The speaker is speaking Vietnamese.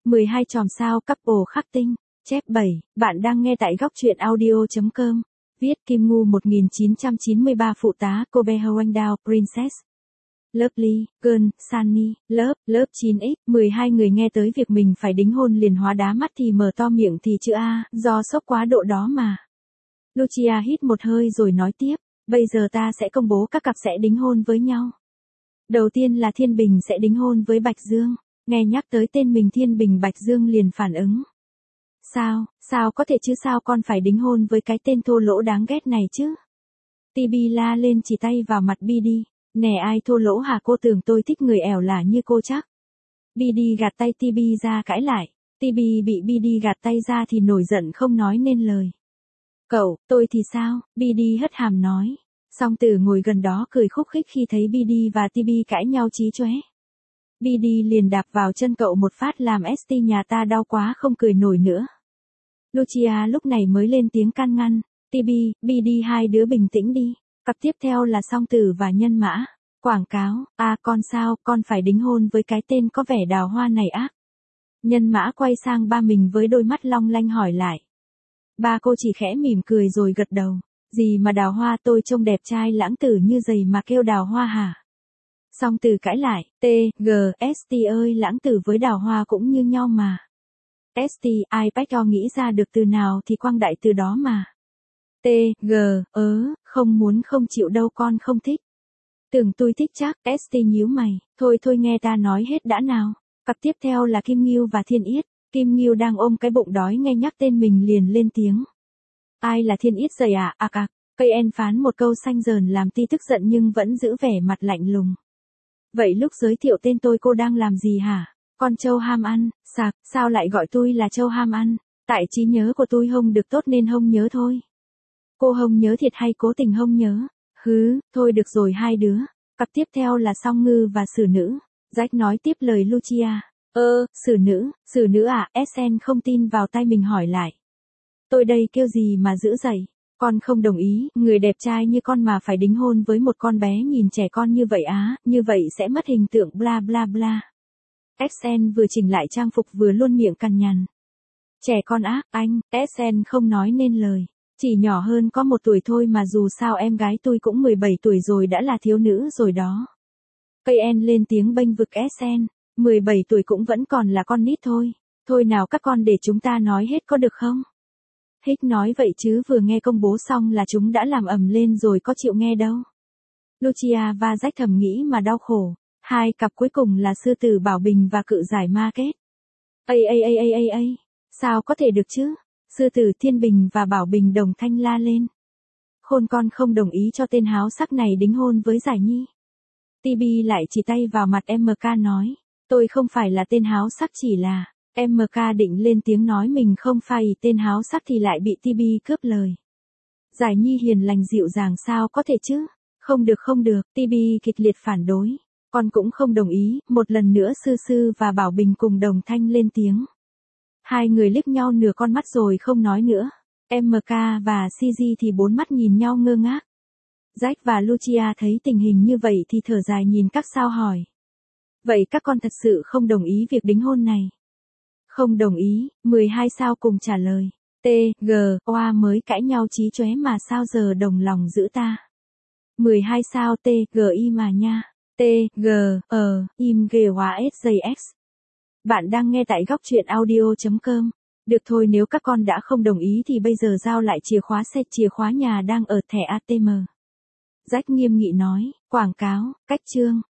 12 chòm sao couple khắc tinh. Chép 7, bạn đang nghe tại góc truyện audio.com. Viết Kim Ngu 1993 phụ tá Kobe Hwangdao Princess. Lovely, Girl, Sunny, Love 9X, 12 người nghe tới việc mình phải đính hôn liền hóa đá mắt thì mở to miệng thì chữ A, do sốc quá độ đó mà. Lucia hít một hơi rồi nói tiếp, bây giờ ta sẽ công bố các cặp sẽ đính hôn với nhau. Đầu tiên là Thiên Bình sẽ đính hôn với Bạch Dương, nghe nhắc tới tên mình Thiên Bình Bạch Dương liền phản ứng. Sao có thể chứ, sao con phải đính hôn với cái tên thô lỗ đáng ghét này chứ? Tibi la lên chỉ tay vào mặt Bidi, nè ai thô lỗ hả, cô tưởng tôi thích người ẻo lả như cô chắc. Bidi gạt tay Tibi ra cãi lại, Tibi bị Bidi gạt tay ra thì nổi giận không nói nên lời. Cậu, tôi thì sao? Bidi hất hàm nói. Song Tử ngồi gần đó cười khúc khích khi thấy Bidi và Tibi cãi nhau chí chóe. Bidi liền đạp vào chân cậu một phát làm ST nhà ta đau quá không cười nổi nữa. Lucia lúc này mới lên tiếng can ngăn, Tibi, Bidi hai đứa bình tĩnh đi. Cặp tiếp theo là Song Tử và Nhân Mã. Quảng cáo, con sao, con phải đính hôn với cái tên có vẻ đào hoa này ác. Nhân Mã quay sang ba mình với đôi mắt long lanh hỏi lại. Ba cô chỉ khẽ mỉm cười rồi gật đầu. Gì mà đào hoa, tôi trông đẹp trai lãng tử như giày mà kêu đào hoa hả? Song Tử cãi lại, ST ơi, lãng tử với đào hoa cũng như nhau mà. ST, ai bách cho nghĩ ra được từ nào thì quang đại từ đó mà. Không muốn không chịu đâu, con không thích. Tưởng tôi thích chắc, ST nhíu mày, thôi nghe ta nói hết đã nào. Cặp tiếp theo là Kim Ngưu và Thiên Yết. Kim Ngưu đang ôm cái bụng đói nghe nhắc tên mình liền lên tiếng. Ai là Thiên Yết dậy à? Cây en phán một câu xanh dờn làm Ti tức giận nhưng vẫn giữ vẻ mặt lạnh lùng. Vậy lúc giới thiệu tên tôi cô đang làm gì hả? Con trâu ham ăn, sao lại gọi tôi là trâu ham ăn? Tại trí nhớ của tôi không được tốt nên không nhớ thôi. Cô không nhớ thiệt hay cố tình không nhớ? Thôi được rồi hai đứa. Cặp tiếp theo là Song Ngư và Sử Nữ. Jack nói tiếp lời Lucia. Sử nữ à? SN không tin vào tay mình hỏi lại. Tôi đây kêu gì mà giữ dậy? Con không đồng ý, người đẹp trai như con mà phải đính hôn với một con bé nhìn trẻ con như vậy như vậy sẽ mất hình tượng bla bla bla. SN vừa chỉnh lại trang phục vừa luôn miệng cằn nhằn. Trẻ con ác, anh, SN không nói nên lời. Chỉ nhỏ hơn có 1 tuổi thôi mà dù sao em gái tôi cũng 17 tuổi rồi đã là thiếu nữ rồi đó. KN lên tiếng bênh vực SN, 17 tuổi cũng vẫn còn là con nít thôi. Thôi nào các con để chúng ta nói hết có được không? Hích nói vậy chứ vừa nghe công bố xong là chúng đã làm ầm lên rồi có chịu nghe đâu. Lucia và Jack thầm nghĩ mà đau khổ. Hai cặp cuối cùng là Sư Tử Bảo Bình và Cự Giải Ma Kết. Sao có thể được chứ? Sư Tử Thiên Bình và Bảo Bình đồng thanh la lên. Khôn con không đồng ý cho tên háo sắc này đính hôn với Giải Nhi. Tibi lại chỉ tay vào mặt MK nói. Tôi không phải là tên háo sắc, chỉ là... MK định lên tiếng nói mình không phải tên háo sắc thì lại bị Tibi cướp lời. Giải Nhi hiền lành dịu dàng sao có thể chứ? Không được, Tibi kịch liệt phản đối. Con cũng không đồng ý, một lần nữa Sư và Bảo Bình cùng đồng thanh lên tiếng. Hai người liếc nhau nửa con mắt rồi không nói nữa. MK và CG thì 4 mắt nhìn nhau ngơ ngác. Jack và Lucia thấy tình hình như vậy thì thở dài nhìn các sao hỏi. Vậy các con thật sự không đồng ý việc đính hôn này? Không đồng ý, 12 sao cùng trả lời. Oa mới cãi nhau chí chóe mà sao giờ đồng lòng giữ ta. 12 sao TGI mà nha. Im ghê hóa SJX. Bạn đang nghe tại góc truyện audio.com. Được thôi, nếu các con đã không đồng ý thì bây giờ giao lại chìa khóa xe, chìa khóa nhà đang ở thẻ ATM. Jack nghiêm nghị nói, quảng cáo, cách chương.